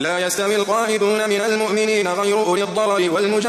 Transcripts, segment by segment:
لا يستوي القاعدون من المؤمنين غير أولي الضرر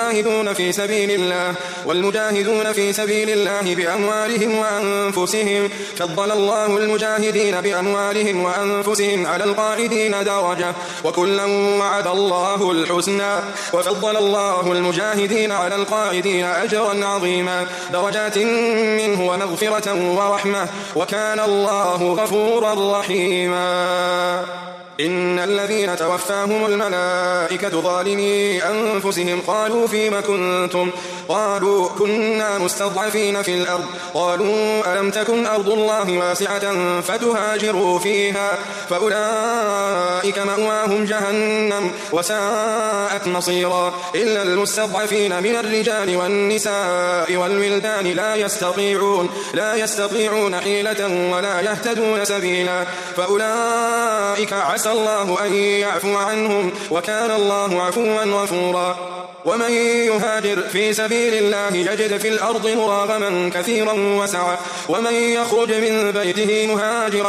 والمجاهدون في سبيل الله بأموالهم وأنفسهم. فضل الله المجاهدين بأموالهم وأنفسهم على القاعدين درجة، وكلا وعد الله الحسنى. وفضل الله المجاهدين على القاعدين أجرا عظيما، درجات منه ومغفرة ورحمة، وكان الله غفورا رحيما. إن الذين توفاهم الملائكة ظالمي أنفسهم قالوا فيم كنتم؟ قالوا كنا مستضعفين في الأرض. قالوا ألم تكن أرض الله واسعة فتهاجروا فيها؟ فأولئك مأواهم جهنم وساءت مصيرا. إلا المستضعفين من الرجال والنساء والولدان لا يستطيعون حيلة ولا يهتدون سبيلا، فأولئك عسى الله أن يعفو عنهم، وكان الله عفوا غفورا. ومن يهاجر في سبيل الله يجد في الأرض مراغما كثيرا وسعة، ومن يخرج من بيته مهاجرا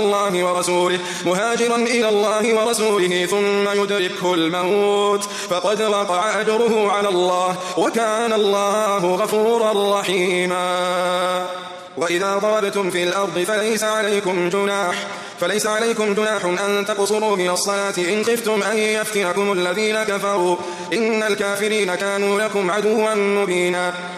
إلى الله ورسوله ثم يدركه الموت فقد وقع أجره على الله، وكان الله غفورا رحيما. وإذا ضربتم في الأرض فليس عليكم جناح أن تقصروا من الصلاة إن خفتم أن يفتنكم الذين كفروا، إن الكافرين كانوا لكم عدوا مبينا.